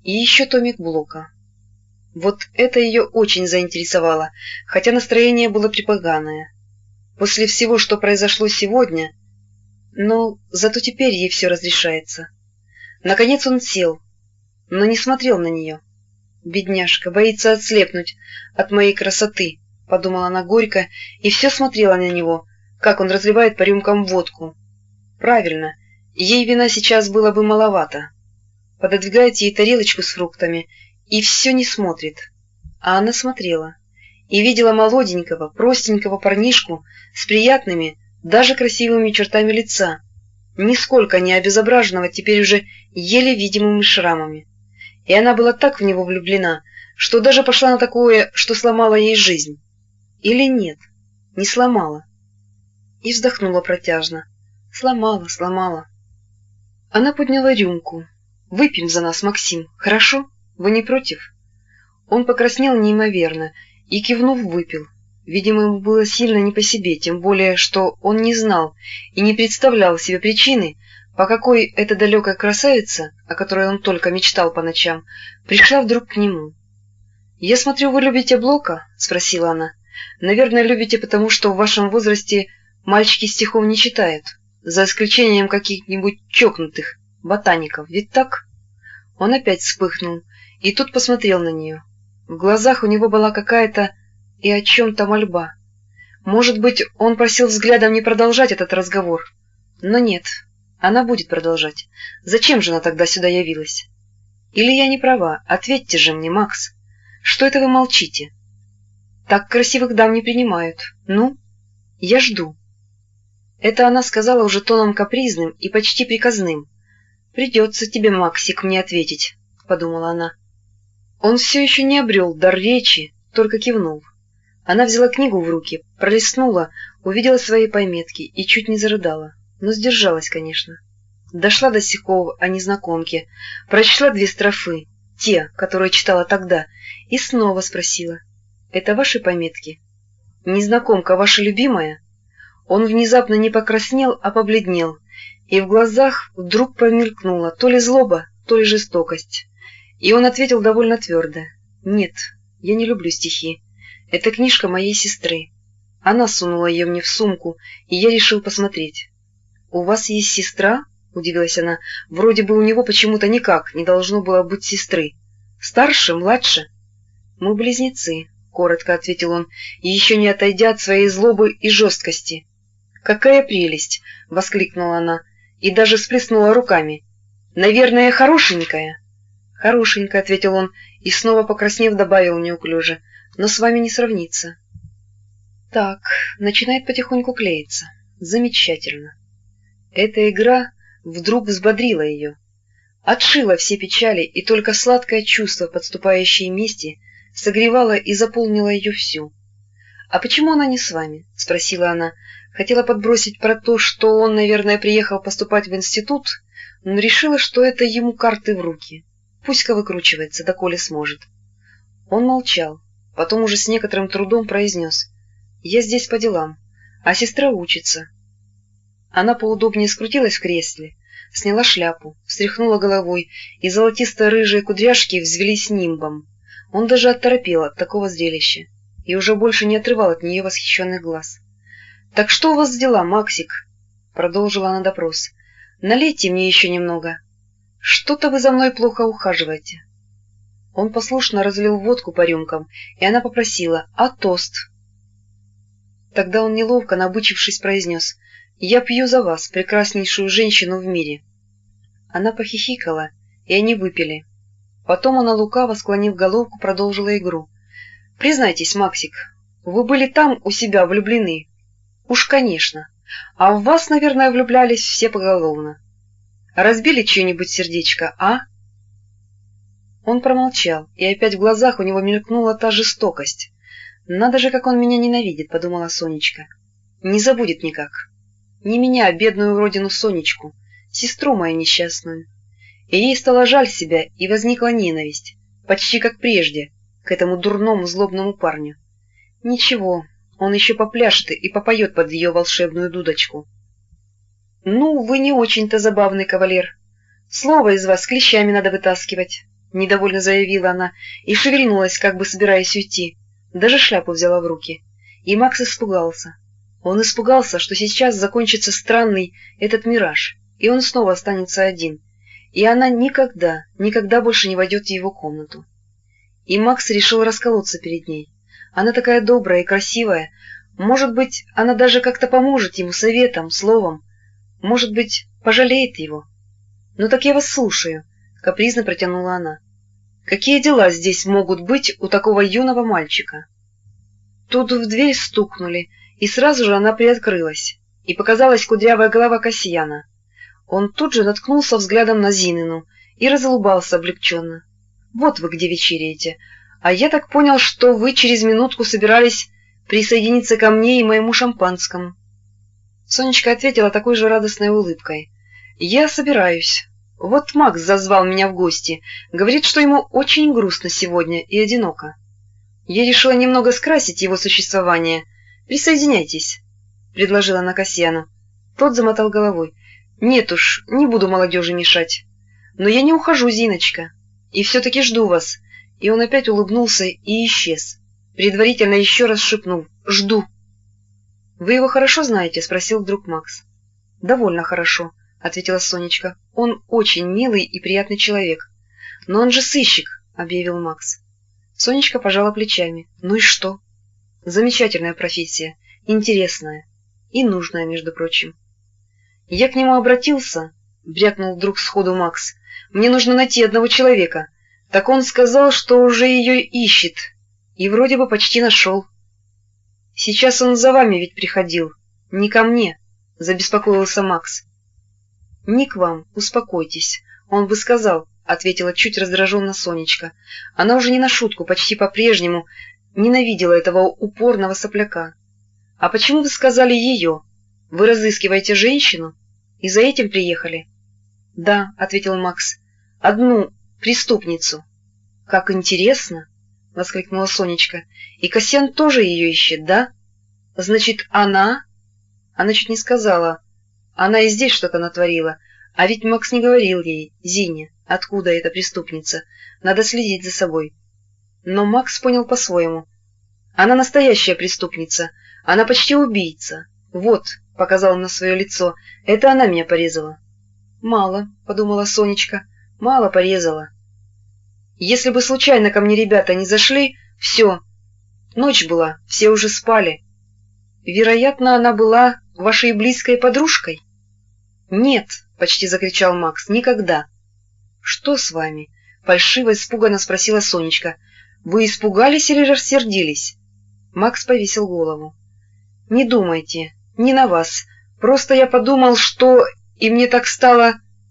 И еще томик Блока. Вот это ее очень заинтересовало, хотя настроение было припоганое. После всего, что произошло сегодня, но зато теперь ей все разрешается. Наконец он сел, но не смотрел на нее. «Бедняжка, боится отслепнуть от моей красоты», — подумала она горько, и все смотрела на него, как он разливает по рюмкам водку. Правильно, ей вина сейчас было бы маловато. Пододвигает ей тарелочку с фруктами и все не смотрит. А она смотрела и видела молоденького, простенького парнишку с приятными, даже красивыми чертами лица, нисколько не обезображенного теперь уже еле видимыми шрамами. И она была так в него влюблена, что даже пошла на такое, что сломала ей жизнь. Или нет, не сломала. И вздохнула протяжно. Сломала, сломала. Она подняла рюмку. «Выпьем за нас, Максим, хорошо? Вы не против?» Он покраснел неимоверно и, кивнув, выпил. Видимо, ему было сильно не по себе, тем более, что он не знал и не представлял себе причины, по какой эта далекая красавица, о которой он только мечтал по ночам, пришла вдруг к нему. «Я смотрю, вы любите Блока?» — спросила она. «Наверное, любите, потому что в вашем возрасте мальчики стихов не читают, за исключением каких-нибудь чокнутых ботаников, ведь так?» Он опять вспыхнул и тут посмотрел на нее. В глазах у него была какая-то и о чем-то мольба. Может быть, он просил взглядом не продолжать этот разговор. Но нет, она будет продолжать. Зачем же она тогда сюда явилась? Или я не права? Ответьте же мне, Макс. Что это вы молчите? Так красивых дам не принимают. Ну, я жду. Это она сказала уже тоном капризным и почти приказным. «Придется тебе, Максик, мне ответить», — подумала она. Он все еще не обрел дар речи, только кивнул. Она взяла книгу в руки, пролистнула, увидела свои пометки и чуть не зарыдала, но сдержалась, конечно. Дошла до стихов о незнакомке, прочла 2 строфы, те, которые читала тогда, и снова спросила: «Это ваши пометки? Незнакомка ваша любимая?» Он внезапно не покраснел, а побледнел, и в глазах вдруг промелькнула то ли злоба, то ли жестокость. И он ответил довольно твердо: «Нет, я не люблю стихи. Это книжка моей сестры. Она сунула ее мне в сумку, и я решил посмотреть». «У вас есть сестра?» — удивилась она. «Вроде бы у него почему-то никак не должно было быть сестры. Старше, младше?» «Мы близнецы», — коротко ответил он, еще не отойдя от своей злобы и жесткости. «Какая прелесть!» — воскликнула она и даже всплеснула руками. «Наверное, хорошенькая?» «Хорошенькая», — ответил он и, снова покраснев, добавил неуклюже: «но с вами не сравнится». Так, начинает потихоньку клеиться. Замечательно. Эта игра вдруг взбодрила ее, отшила все печали, и только сладкое чувство подступающей мести согревало и заполнило ее всю. «А почему она не с вами?» — спросила она. Хотела подбросить про то, что он, наверное, приехал поступать в институт, но решила, что это ему карты в руки. Пусть-ка выкручивается, доколе сможет. Он молчал, потом уже с некоторым трудом произнес: «Я здесь по делам, а сестра учится». Она поудобнее скрутилась в кресле, сняла шляпу, встряхнула головой, и золотисто-рыжие кудряшки взвелись нимбом. Он даже оторопел от такого зрелища и уже больше не отрывал от нее восхищенных глаз. «Так что у вас с дела, Максик?» — продолжила она допрос. «Налейте мне еще немного. Что-то вы за мной плохо ухаживаете». Он послушно разлил водку по рюмкам, и она попросила: «А тост?» Тогда он неловко, набычившись, произнес: «Я пью за вас, прекраснейшую женщину в мире». Она похихикала, и они выпили. Потом она, лукаво склонив головку, продолжила игру. «Признайтесь, Максик, вы были там у себя влюблены?» «Уж, конечно. А в вас, наверное, влюблялись все поголовно. Разбили чье-нибудь сердечко, а?» Он промолчал, и опять в глазах у него мелькнула та жестокость. «Надо же, как он меня ненавидит», — подумала Сонечка. «Не забудет никак. Не меня, а бедную уродину Сонечку, сестру мою несчастную». И ей стало жаль себя, и возникла ненависть, почти как прежде, к этому дурному злобному парню. Ничего, он еще попляшет и попоет под ее волшебную дудочку. «Ну, вы не очень-то забавный кавалер. Слово из вас клещами надо вытаскивать. недовольно заявила она и шевельнулась, как бы собираясь уйти. Даже шляпу взяла в руки. И Макс испугался. Он испугался, что сейчас закончится странный этот мираж, и он снова останется один, и она никогда, никогда больше не войдет в его комнату. И Макс решил расколоться перед ней. Она такая добрая и красивая. Может быть, она даже как-то поможет ему советом, словом. Может быть, пожалеет его. «Ну так я вас слушаю», — капризно протянула она. «Какие дела здесь могут быть у такого юного мальчика?» Тут в дверь стукнули, и сразу же она приоткрылась, и показалась кудрявая голова Касьяна. Он тут же наткнулся взглядом на Зинину и разулыбался облегченно. «Вот вы где вечеряете. А я так понял, что вы через минутку собирались присоединиться ко мне и моему шампанскому». Сонечка ответила такой же радостной улыбкой. «Я собираюсь. Вот Макс зазвал меня в гости. Говорит, что ему очень грустно сегодня и одиноко. Я решила немного скрасить его существование. Присоединяйтесь», — предложила она Касьяну. Тот замотал головой. «Нет уж, не буду молодежи мешать. Но я не ухожу, Зиночка, и все-таки жду вас». И он опять улыбнулся и исчез, предварительно еще раз шепнул: «Жду». «Вы его хорошо знаете?» — спросил вдруг Макс. «Довольно хорошо», — ответила Сонечка. «Он очень милый и приятный человек». «Но он же сыщик», — объявил Макс. Сонечка пожала плечами. «Ну и что?» «Замечательная профессия, интересная и нужная, между прочим». «Я к нему обратился», — брякнул вдруг сходу Макс. «Мне нужно найти одного человека. Так он сказал, что уже ее ищет, и вроде бы почти нашел». «Сейчас он за вами ведь приходил, не ко мне», — забеспокоился Макс. «Не к вам, успокойтесь, он бы сказал», — ответила чуть раздраженно Сонечка. Она уже не на шутку, почти по-прежнему ненавидела этого упорного сопляка. «А почему вы сказали ее? Вы разыскиваете женщину? И за этим приехали?» «Да», — ответил Макс, — «одну преступницу». «Как интересно!» — воскликнула Сонечка. «И Касьян тоже ее ищет, да? Значит, она...» Она чуть не сказала. Она и здесь что-то натворила. А ведь Макс не говорил ей, Зине, откуда эта преступница. Надо следить за собой. Но Макс понял по-своему. «Она настоящая преступница. Она почти убийца. Вот», — показал он на свое лицо, — «это она меня порезала». «Мало», — подумала Сонечка, — «мало порезала. Если бы случайно ко мне ребята не зашли, все. Ночь была, все уже спали. Вероятно, она была вашей близкой подружкой?» «Нет», — почти закричал Макс, — «никогда». «Что с вами?» — фальшиво испуганно спросила Сонечка. «Вы испугались или рассердились?» Макс повесил голову. «Не думайте, не на вас. Просто я подумал, что... И мне так стало...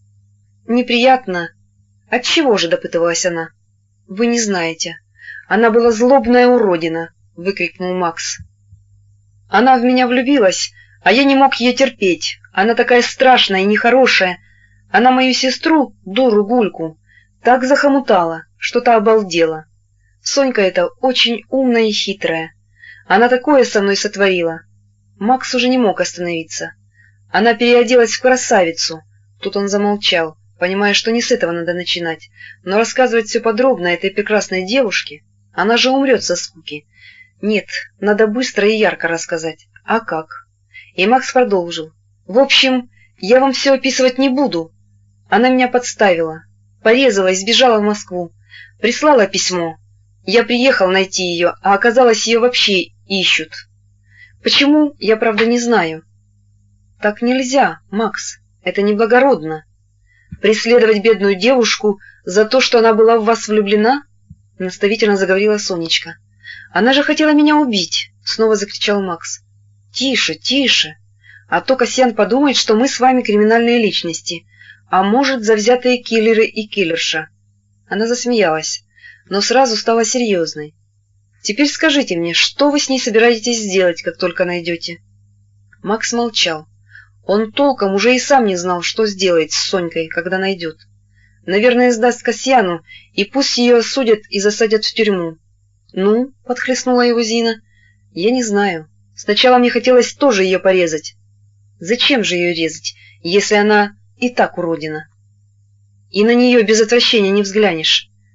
неприятно». «Отчего же?» — допытывалась она. «Вы не знаете. Она была злобная уродина», — выкрикнул Макс. «Она в меня влюбилась, а я не мог ее терпеть. Она такая страшная и нехорошая. Она мою сестру, дуру Гульку, так захомутала, что та обалдела. Сонька эта очень умная и хитрая. Она такое со мной сотворила». Макс уже не мог остановиться. Она переоделась в красавицу. Тут он замолчал, понимая, что не с этого надо начинать, но рассказывать все подробно этой прекрасной девушке, она же умрет со скуки. Нет, надо быстро и ярко рассказать. А как? И Макс продолжил. «В общем, я вам все описывать не буду. Она меня подставила, порезала и сбежала в Москву, прислала письмо. Я приехал найти ее, а оказалось, ее вообще ищут. Почему, я правда не знаю». «Так нельзя, Макс, это неблагородно. Преследовать бедную девушку за то, что она была в вас влюблена?» — наставительно заговорила Сонечка. «Она же хотела меня убить!» — снова закричал Макс. «Тише, тише! А то Касьян подумает, что мы с вами криминальные личности, а может, завзятые киллеры и киллерша». Она засмеялась, но сразу стала серьезной. «Теперь скажите мне, что вы с ней собираетесь сделать, как только найдете?» Макс молчал. Он толком уже и сам не знал, что сделает с Сонькой, когда найдет. Наверное, сдаст Касьяну, и пусть ее осудят и засадят в тюрьму. «Ну?» — подхлестнула его Зина. «Я не знаю. Сначала мне хотелось тоже ее порезать». «Зачем же ее резать, если она и так уродина?» «И на нее без отвращения не взглянешь.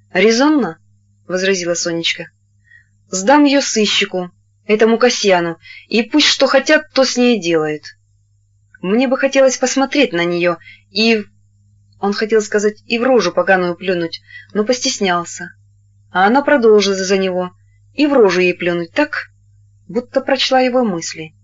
Резонно, — возразила Сонечка. Сдам ее сыщику, этому Касьяну, и пусть что хотят, то с ней делает. Мне бы хотелось посмотреть на нее и... Он хотел сказать и в рожу поганую плюнуть, но постеснялся. А она продолжила за него и в рожу ей плюнуть так, будто прочла его мысли.